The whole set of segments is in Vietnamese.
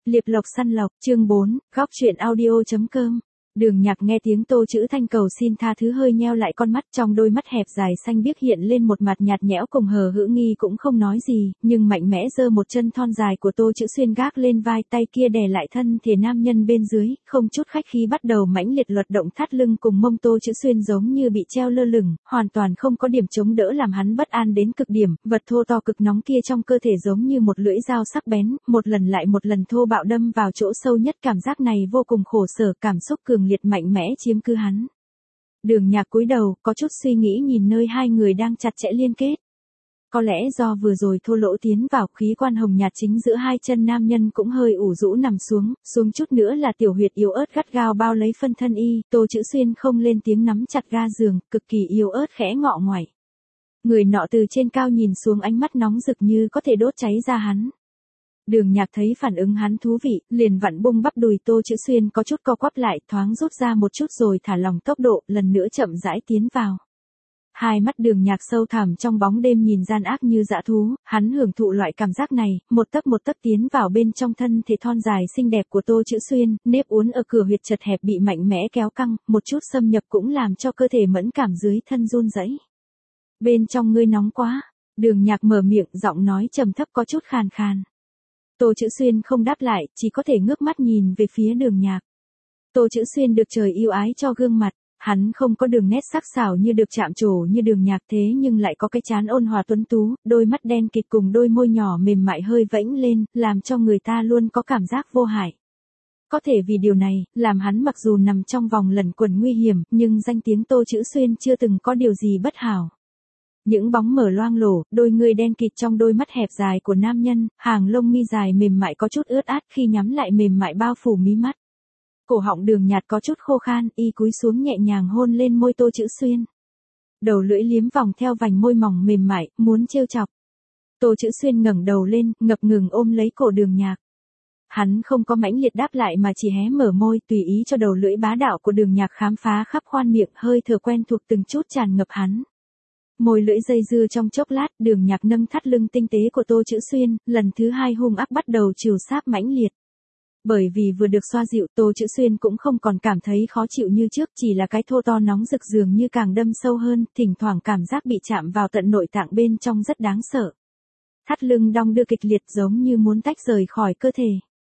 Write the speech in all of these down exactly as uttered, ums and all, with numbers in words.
Liệp lộc săn lộc, chương bốn, góc truyện audio.com. Đường Nhạc nghe tiếng Tô Chữ Thanh cầu xin tha thứ hơi nheo lại con mắt, trong đôi mắt hẹp dài xanh biếc hiện lên một mặt nhạt nhẽo cùng hờ hững, nghi cũng không nói gì, nhưng mạnh mẽ giơ một chân thon dài của Tô Chữ Xuyên gác lên vai, tay kia đè lại thân thể nam nhân bên dưới, không chút khách khí bắt đầu mãnh liệt luật động thắt lưng cùng mông Tô Chữ Xuyên, giống như bị treo lơ lửng, hoàn toàn không có điểm chống đỡ, làm hắn bất an đến cực điểm. Vật thô to cực nóng kia trong cơ thể giống như một lưỡi dao sắc bén, một lần lại một lần thô bạo đâm vào chỗ sâu nhất, cảm giác này vô cùng khổ sở, cảm xúc cường liệt mạnh mẽ chiếm cứ hắn. Đường Nhạc cúi đầu, có chút suy nghĩ nhìn nơi hai người đang chặt chẽ liên kết. Có lẽ do vừa rồi thô lỗ tiến vào, khí quan hồng nhạt chính giữa hai chân nam nhân cũng hơi ủ rũ nằm xuống, xuống chút nữa là tiểu huyệt yếu ớt gắt gao bao lấy phân thân y. Tô Chữ Xuyên không lên tiếng, nắm chặt ga giường, cực kỳ yếu ớt khẽ ngọ ngoảy. Người nọ từ trên cao nhìn xuống, ánh mắt nóng rực như có thể đốt cháy ra hắn. Đường Nhạc thấy phản ứng hắn thú vị, liền vặn bung bắp đùi Tô Chữ Xuyên có chút co quắp lại, thoáng rút ra một chút rồi thả lỏng tốc độ, lần nữa chậm rãi tiến vào. Hai mắt Đường Nhạc sâu thẳm trong bóng đêm nhìn gian ác như dã thú, hắn hưởng thụ loại cảm giác này, một tấc một tấc tiến vào bên trong thân thể thon dài xinh đẹp của Tô Chữ Xuyên, nếp uốn ở cửa huyệt chật hẹp bị mạnh mẽ kéo căng, một chút xâm nhập cũng làm cho cơ thể mẫn cảm dưới thân run rẩy. Bên trong ngươi nóng quá, Đường Nhạc mở miệng, giọng nói trầm thấp có chút khàn khàn. Tô Chữ Xuyên không đáp lại, chỉ có thể ngước mắt nhìn về phía Đường Nhạc. Tô Chữ Xuyên được trời yêu ái cho gương mặt, hắn không có đường nét sắc sảo như được chạm trổ như Đường Nhạc, thế nhưng lại có cái trán ôn hòa tuấn tú, đôi mắt đen kịt cùng đôi môi nhỏ mềm mại hơi vẫy lên, làm cho người ta luôn có cảm giác vô hại. Có thể vì điều này, làm hắn mặc dù nằm trong vòng lẩn quẩn nguy hiểm, nhưng danh tiếng Tô Chữ Xuyên chưa từng có điều gì bất hảo. Những bóng mở loang lổ, đôi người đen kịt trong đôi mắt hẹp dài của nam nhân, hàng lông mi dài mềm mại có chút ướt át khi nhắm lại mềm mại bao phủ mí mắt. Cổ họng Đường Nhạc có chút khô khan, y cúi xuống nhẹ nhàng hôn lên môi Tô Chữ Xuyên. Đầu lưỡi liếm vòng theo vành môi mỏng mềm mại, muốn trêu chọc. Tô Chữ Xuyên ngẩng đầu lên, ngập ngừng ôm lấy cổ Đường Nhạc. Hắn không có mãnh liệt đáp lại mà chỉ hé mở môi, tùy ý cho đầu lưỡi bá đạo của Đường Nhạc khám phá khắp khoan miệng, hơi thở quen thuộc từng chút tràn ngập hắn. Môi lưỡi dây dưa trong chốc lát, Đường Nhạc nâng thắt lưng tinh tế của Tô Chữ Xuyên, lần thứ hai hung ác bắt đầu chiều sáp mãnh liệt. Bởi vì vừa được xoa dịu, Tô Chữ Xuyên cũng không còn cảm thấy khó chịu như trước, chỉ là cái thô to nóng rực dường như càng đâm sâu hơn, thỉnh thoảng cảm giác bị chạm vào tận nội tạng bên trong rất đáng sợ. Thắt lưng đong đưa kịch liệt giống như muốn tách rời khỏi cơ thể.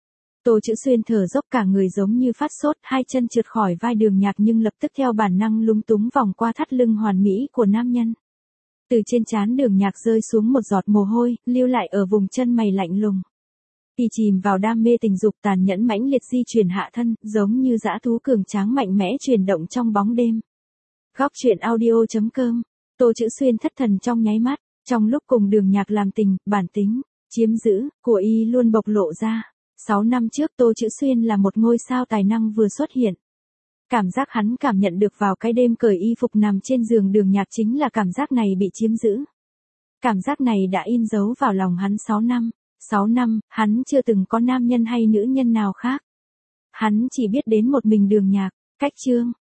Tô Chữ Xuyên thở dốc cả người giống như phát sốt, hai chân trượt khỏi vai Đường Nhạc nhưng lập tức theo bản năng lúng túng vòng qua thắt lưng hoàn mỹ của nam nhân. Từ trên trán Đường Nhạc rơi xuống một giọt mồ hôi, lưu lại ở vùng chân mày lạnh lùng. Y chìm vào đam mê tình dục tàn nhẫn mãnh liệt di chuyển hạ thân, giống như dã thú cường tráng mạnh mẽ chuyển động trong bóng đêm. Góc truyện audio.com. Tô Chữ Xuyên thất thần trong nháy mắt, trong lúc cùng Đường Nhạc làm tình, bản tính, chiếm giữ, của y luôn bộc lộ ra. Sáu năm trước Tô Chữ Xuyên là một ngôi sao tài năng vừa xuất hiện. Cảm giác hắn cảm nhận được vào cái đêm cởi y phục nằm trên giường Đường Nhạc chính là cảm giác này bị chiếm giữ. Cảm giác này đã in dấu vào lòng hắn sáu năm. Sáu năm, hắn chưa từng có nam nhân hay nữ nhân nào khác. Hắn chỉ biết đến một mình Đường Nhạc. Cách chương.